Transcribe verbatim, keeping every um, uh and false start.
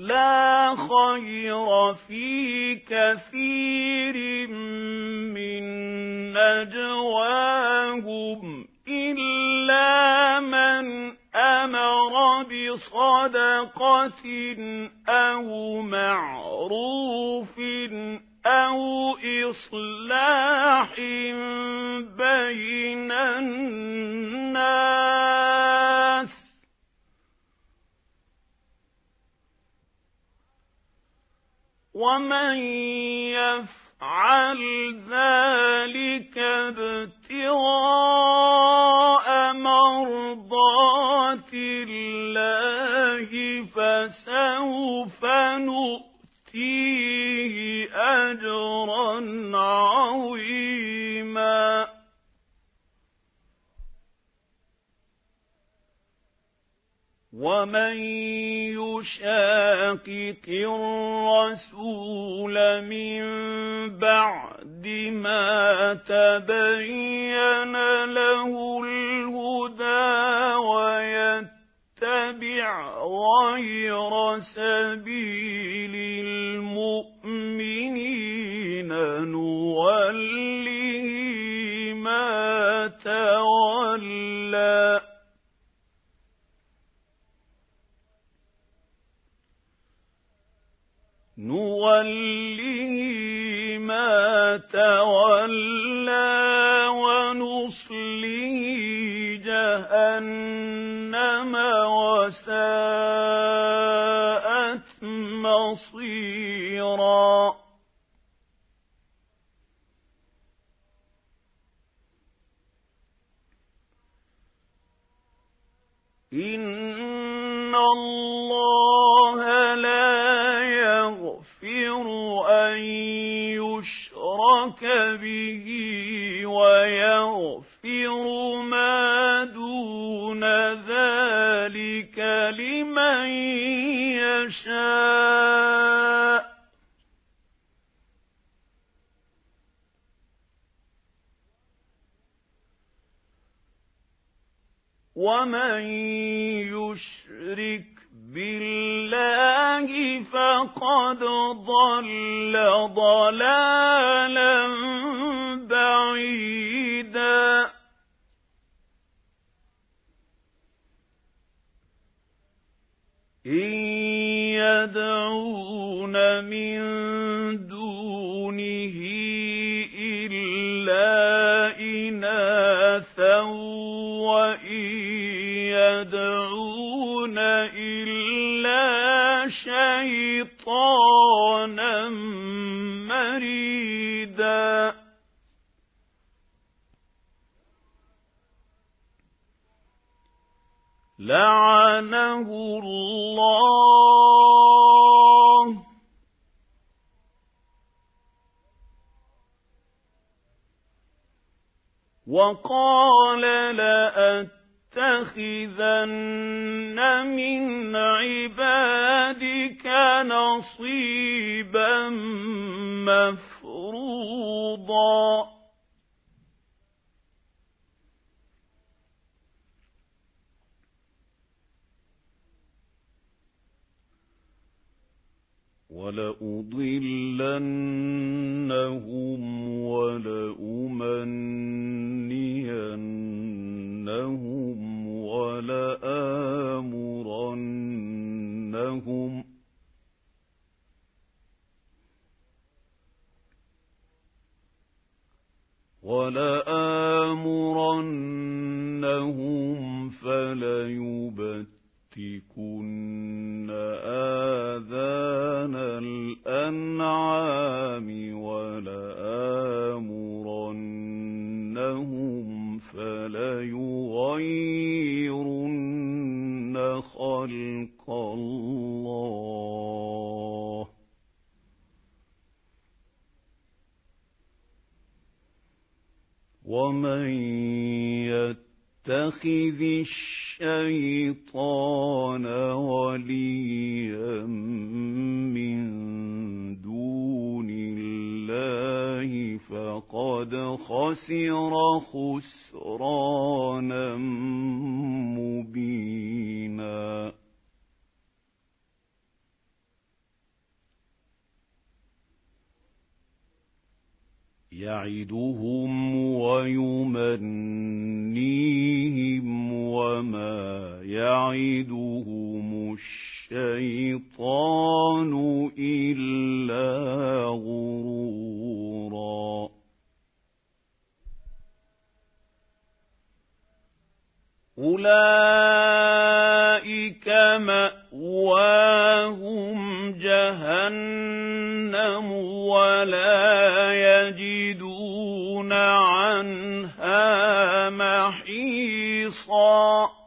لا خير في كثير من نجواهم إلا من أمر بصدقة أو معروف أو إصلاح بين الناس ومن يفعل ذلك ابتغاء مرضات الله فسوف نؤتيه أجرا عظيما. ومن يشاقق الرسول من بعد ما تبين له الهدى ويتبع غير سبيل المؤمنين نوله ما تولى نوله ما تولى ونصله جهنم وساءت مصيرا. إن الله لا يغفر أن يشرك به ويغفر ما دون ذلك لمن يشاء. ومن يشرك بالله فقد ضل ضلالا بعيدا. إن يدعون من دونه إلا إناثا وإن يدعون إلا شيطانا مريدا. لعنه الله وقال لأتخذن من عبادك نصيبا مفروضا. ولأضلنهم ولأمنينهم ولآمرنهم ولآمرنهم فليبتكن آذان الأنعام ولآمرنهم فليغيرن خلق الله ومن يتخذ الشيطان وليا من دون الله فقد خسر خسرانا مبينا. يعدهم ويمنيهم وما يعدهم الشيطان إلا غرورا أولئك مأواهم جهنم ولا يجدون عنها محيصا